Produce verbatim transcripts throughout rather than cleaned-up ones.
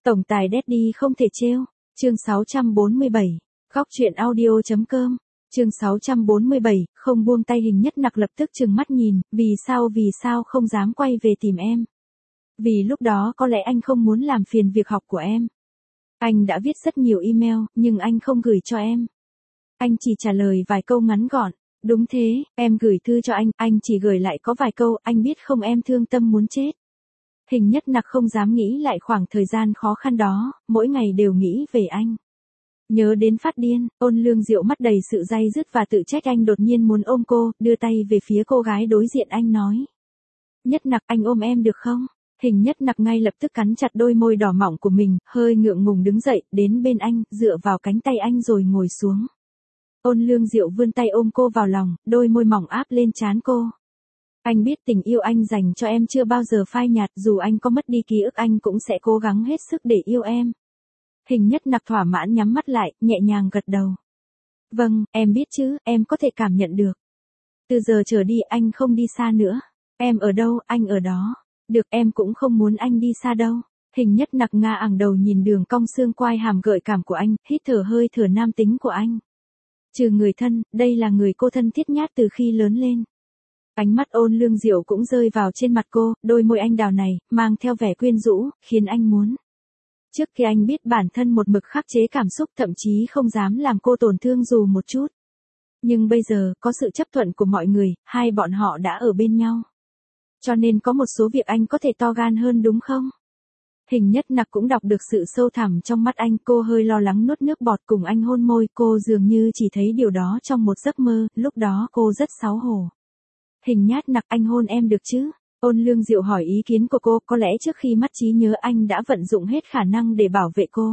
Tổng tài Daddy không thể trêu. Chương sáu trăm bốn mươi bảy. Góc truyện audio.com. Chương sáu trăm bốn mươi bảy, không buông tay. Hình Nhất Nặc lập tức trừng mắt nhìn, vì sao vì sao không dám quay về tìm em. Vì lúc đó có lẽ anh không muốn làm phiền việc học của em. Anh đã viết rất nhiều email, nhưng anh không gửi cho em. Anh chỉ trả lời vài câu ngắn gọn. Đúng thế, em gửi thư cho anh, anh chỉ gửi lại có vài câu, anh biết không em thương tâm muốn chết. Hình Nhất Nặc không dám nghĩ lại khoảng thời gian khó khăn đó, mỗi ngày đều nghĩ về anh. Nhớ đến phát điên, Ôn Lương Diệu mắt đầy sự day dứt và tự trách. Anh đột nhiên muốn ôm cô, đưa tay về phía cô gái đối diện. Anh nói: Nhất Nặc, anh ôm em được không? Hình Nhất Nặc ngay lập tức cắn chặt đôi môi đỏ mọng của mình, hơi ngượng ngùng đứng dậy, đến bên anh, dựa vào cánh tay anh rồi ngồi xuống. Ôn Lương Diệu vươn tay ôm cô vào lòng, đôi môi mỏng áp lên trán cô. Anh biết tình yêu anh dành cho em chưa bao giờ phai nhạt, dù anh có mất đi ký ức anh cũng sẽ cố gắng hết sức để yêu em. Hình Nhất Nặc thỏa mãn nhắm mắt lại, nhẹ nhàng gật đầu. Vâng, em biết chứ, em có thể cảm nhận được. Từ giờ trở đi anh không đi xa nữa. Em ở đâu, anh ở đó. Được, em cũng không muốn anh đi xa đâu. Hình Nhất Nặc ngả ẳng đầu nhìn đường cong xương quai hàm gợi cảm của anh, hít thở hơi thở nam tính của anh. Trừ người thân, đây là người cô thân thiết nhất từ khi lớn lên. Ánh mắt Ôn Lương Diệu cũng rơi vào trên mặt cô, đôi môi anh đào này, mang theo vẻ quyến rũ, khiến anh muốn. Trước khi anh biết bản thân một mực khắc chế cảm xúc, thậm chí không dám làm cô tổn thương dù một chút. Nhưng bây giờ, có sự chấp thuận của mọi người, hai bọn họ đã ở bên nhau. Cho nên có một số việc anh có thể to gan hơn đúng không? Hình Nhất Nặc cũng đọc được sự sâu thẳm trong mắt anh. Cô hơi lo lắng nuốt nước bọt cùng anh hôn môi. Cô dường như chỉ thấy điều đó trong một giấc mơ, lúc đó cô rất xấu hổ. Hình Nhất Nặc, anh hôn em được chứ? Ôn Lương Diệu hỏi ý kiến của cô, có lẽ trước khi mất trí nhớ anh đã vận dụng hết khả năng để bảo vệ cô.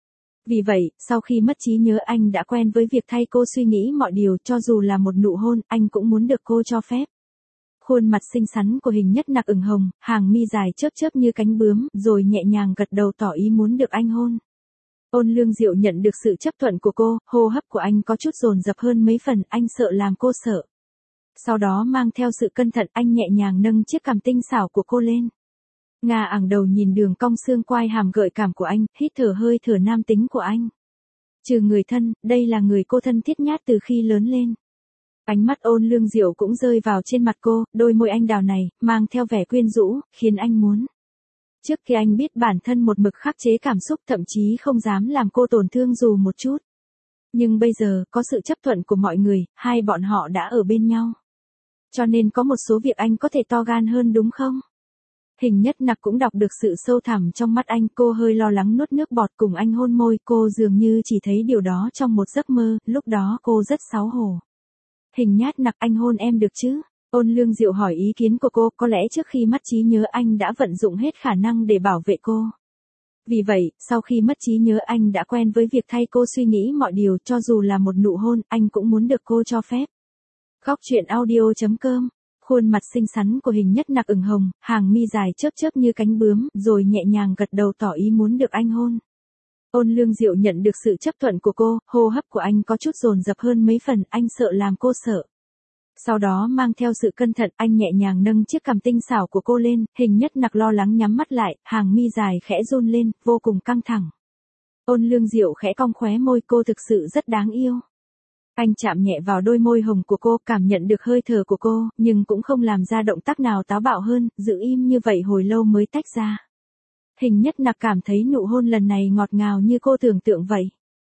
Vì vậy, sau khi mất trí nhớ anh đã quen với việc thay cô suy nghĩ mọi điều, cho dù là một nụ hôn, anh cũng muốn được cô cho phép. Khuôn mặt xinh xắn của Hình Nhất Nặc ửng hồng, hàng mi dài chớp chớp như cánh bướm, rồi nhẹ nhàng gật đầu tỏ ý muốn được anh hôn. Ôn Lương Diệu nhận được sự chấp thuận của cô, hô hấp của anh có chút dồn dập hơn mấy phần, anh sợ làm cô sợ. Sau đó mang theo sự cẩn thận, anh nhẹ nhàng nâng chiếc cằm tinh xảo của cô lên. Ngả ẳng đầu nhìn đường cong xương quai hàm gợi cảm của anh, hít thở hơi thở nam tính của anh. Trừ người thân, đây là người cô thân thiết nhất từ khi lớn lên. Ánh mắt Ôn Lương Diệu cũng rơi vào trên mặt cô, đôi môi anh đào này, mang theo vẻ quyến rũ, khiến anh muốn. Trước khi anh biết bản thân một mực khắc chế cảm xúc, thậm chí không dám làm cô tổn thương dù một chút. Nhưng bây giờ, có sự chấp thuận của mọi người, hai bọn họ đã ở bên nhau. Cho nên có một số việc anh có thể to gan hơn đúng không? Hình Nhất Nặc cũng đọc được sự sâu thẳm trong mắt anh. Cô hơi lo lắng nuốt nước bọt cùng anh hôn môi. Cô dường như chỉ thấy điều đó trong một giấc mơ, lúc đó cô rất xấu hổ. Hình Nhất Nặc, anh hôn em được chứ? Ôn Lương Diệu hỏi ý kiến của cô, có lẽ trước khi mất trí nhớ anh đã vận dụng hết khả năng để bảo vệ cô. Vì vậy, sau khi mất trí nhớ anh đã quen với việc thay cô suy nghĩ mọi điều, cho dù là một nụ hôn, anh cũng muốn được cô cho phép. Góc truyện audio.com. Khuôn mặt xinh xắn của Hình Nhất Nặc ửng hồng, hàng mi dài chớp chớp như cánh bướm, rồi nhẹ nhàng gật đầu tỏ ý muốn được anh hôn. Ôn Lương Diệu nhận được sự chấp thuận của cô, hô hấp của anh có chút dồn dập hơn mấy phần, anh sợ làm cô sợ. Sau đó mang theo sự cẩn thận, anh nhẹ nhàng nâng chiếc cằm tinh xảo của cô lên. Hình Nhất Nặc lo lắng nhắm mắt lại, hàng mi dài khẽ run lên, vô cùng căng thẳng. Ôn Lương Diệu khẽ cong khóe môi, cô thực sự rất đáng yêu. Anh chạm nhẹ vào đôi môi hồng của cô, cảm nhận được hơi thở của cô, nhưng cũng không làm ra động tác nào táo bạo hơn, giữ im như vậy hồi lâu mới tách ra. Hình Nhất Nặc cảm thấy nụ hôn lần này ngọt ngào như cô tưởng tượng vậy.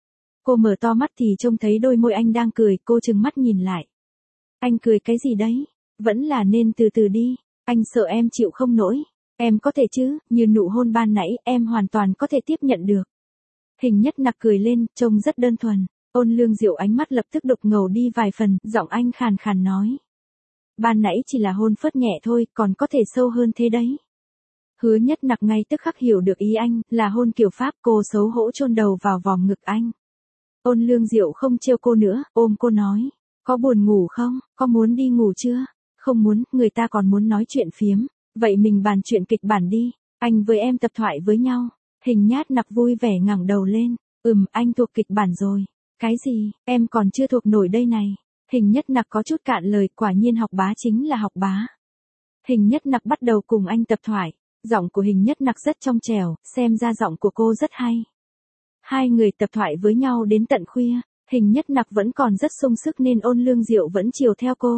Cô mở to mắt thì trông thấy đôi môi anh đang cười, cô trừng mắt nhìn lại. Anh cười cái gì đấy? Vẫn là nên từ từ đi, anh sợ em chịu không nổi. Em có thể chứ, như nụ hôn ban nãy, em hoàn toàn có thể tiếp nhận được. Hình Nhất Nặc cười lên, trông rất đơn thuần. Ôn Lương Diệu ánh mắt lập tức đục ngầu đi vài phần, giọng anh khàn khàn nói. Ban nãy chỉ là hôn phớt nhẹ thôi, còn có thể sâu hơn thế đấy. Hứa Nhất Nặc ngay tức khắc hiểu được ý anh, là hôn kiểu Pháp. Cô xấu hổ chôn đầu vào vòng ngực anh. Ôn Lương Diệu không trêu cô nữa, ôm cô nói. Có buồn ngủ không, có muốn đi ngủ chưa? Không muốn, người ta còn muốn nói chuyện phiếm. Vậy mình bàn chuyện kịch bản đi, anh với em tập thoại với nhau. Hình Nhất Nặc vui vẻ ngẩng đầu lên. Ừm, anh thuộc kịch bản rồi. Cái gì, em còn chưa thuộc nổi đây này. Hình Nhất Nặc có chút cạn lời, quả nhiên học bá chính là học bá. Hình Nhất Nặc bắt đầu cùng anh tập thoại. Giọng của Hình Nhất Nặc rất trong trẻo, xem ra giọng của cô rất hay. Hai người tập thoại với nhau đến tận khuya, Hình Nhất Nặc vẫn còn rất sung sức nên Ôn Lương Diệu vẫn chiều theo cô.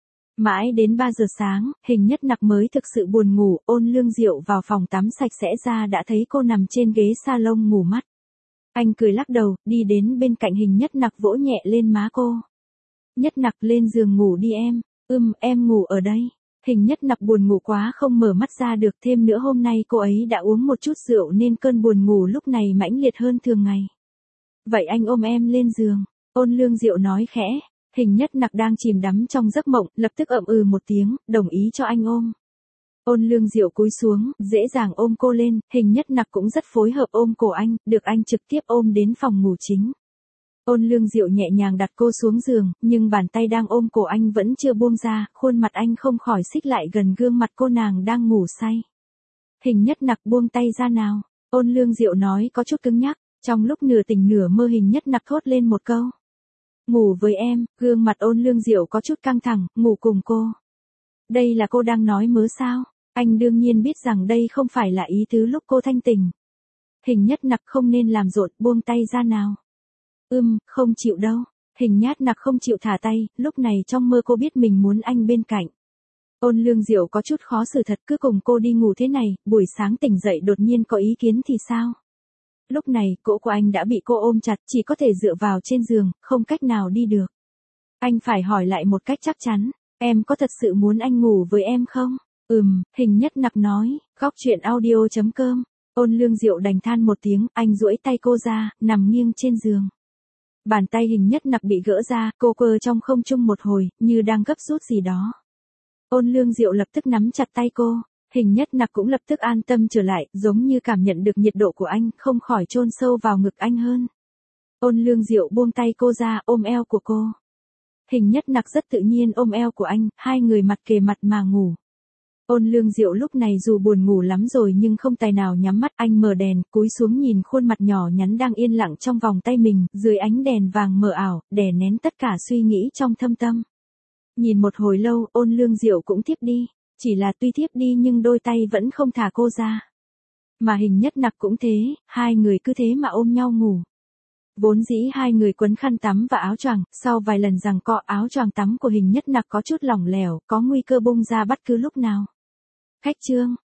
Mãi đến ba giờ sáng, Hình Nhất Nặc mới thực sự buồn ngủ, Ôn Lương Diệu vào phòng tắm sạch sẽ ra đã thấy cô nằm trên ghế salon ngủ mắt. Anh cười lắc đầu, đi đến bên cạnh Hình Nhất Nặc vỗ nhẹ lên má cô. Nhất Nặc lên giường ngủ đi em, ưm em ngủ ở đây. Hình Nhất Nặc buồn ngủ quá không mở mắt ra được, thêm nữa hôm nay cô ấy đã uống một chút rượu nên cơn buồn ngủ lúc này mãnh liệt hơn thường ngày. Vậy anh ôm em lên giường, Ôn Lương Diệu nói khẽ. Hình Nhất Nặc đang chìm đắm trong giấc mộng, lập tức ậm ừ một tiếng, đồng ý cho anh ôm. Ôn Lương Diệu cúi xuống, dễ dàng ôm cô lên, Hình Nhất Nặc cũng rất phối hợp ôm cổ anh, được anh trực tiếp ôm đến phòng ngủ chính. Ôn Lương Diệu nhẹ nhàng đặt cô xuống giường, nhưng bàn tay đang ôm cổ anh vẫn chưa buông ra, khuôn mặt anh không khỏi xích lại gần gương mặt cô nàng đang ngủ say. Hình Nhất Nặc buông tay ra nào, Ôn Lương Diệu nói có chút cứng nhắc, trong lúc nửa tỉnh nửa mơ Hình Nhất Nặc thốt lên một câu. Ngủ với em, gương mặt Ôn Lương Diệu có chút căng thẳng, ngủ cùng cô. Đây là cô đang nói mớ sao, anh đương nhiên biết rằng đây không phải là ý tứ lúc cô thanh tỉnh. Hình Nhất Nặc không nên làm rộn, buông tay ra nào. Ưm, không chịu đâu. Hình Nhất Nặc không chịu thả tay, lúc này trong mơ cô biết mình muốn anh bên cạnh. Ôn Lương Diệu có chút khó xử thật, cứ cùng cô đi ngủ thế này, buổi sáng tỉnh dậy đột nhiên có ý kiến thì sao? Lúc này, cổ của anh đã bị cô ôm chặt, chỉ có thể dựa vào trên giường, không cách nào đi được. Anh phải hỏi lại một cách chắc chắn, em có thật sự muốn anh ngủ với em không? Ừm, Hình Nhất Nặc nói, góc truyện audio chấm com. Ôn Lương Diệu đành than một tiếng, anh duỗi tay cô ra, nằm nghiêng trên giường. Bàn tay Hình Nhất Nặc bị gỡ ra, cô quơ trong không trung một hồi, như đang gấp rút gì đó. Ôn Lương Diệu lập tức nắm chặt tay cô, Hình Nhất Nặc cũng lập tức an tâm trở lại, giống như cảm nhận được nhiệt độ của anh, không khỏi chôn sâu vào ngực anh hơn. Ôn Lương Diệu buông tay cô ra, ôm eo của cô. Hình Nhất Nặc rất tự nhiên ôm eo của anh, hai người mặt kề mặt mà ngủ. Ôn Lương Diệu lúc này dù buồn ngủ lắm rồi nhưng không tài nào nhắm mắt, anh mở đèn, cúi xuống nhìn khuôn mặt nhỏ nhắn đang yên lặng trong vòng tay mình, dưới ánh đèn vàng mờ ảo, đè nén tất cả suy nghĩ trong thâm tâm. Nhìn một hồi lâu, Ôn Lương Diệu cũng thiếp đi, chỉ là tuy thiếp đi nhưng đôi tay vẫn không thả cô ra. Mà Hình Nhất Nặc cũng thế, hai người cứ thế mà ôm nhau ngủ. Vốn dĩ hai người quấn khăn tắm và áo choàng, sau vài lần giằng co áo choàng tắm của Hình Nhất Nặc có chút lỏng lẻo, có nguy cơ bung ra bất cứ lúc nào. Khách trương,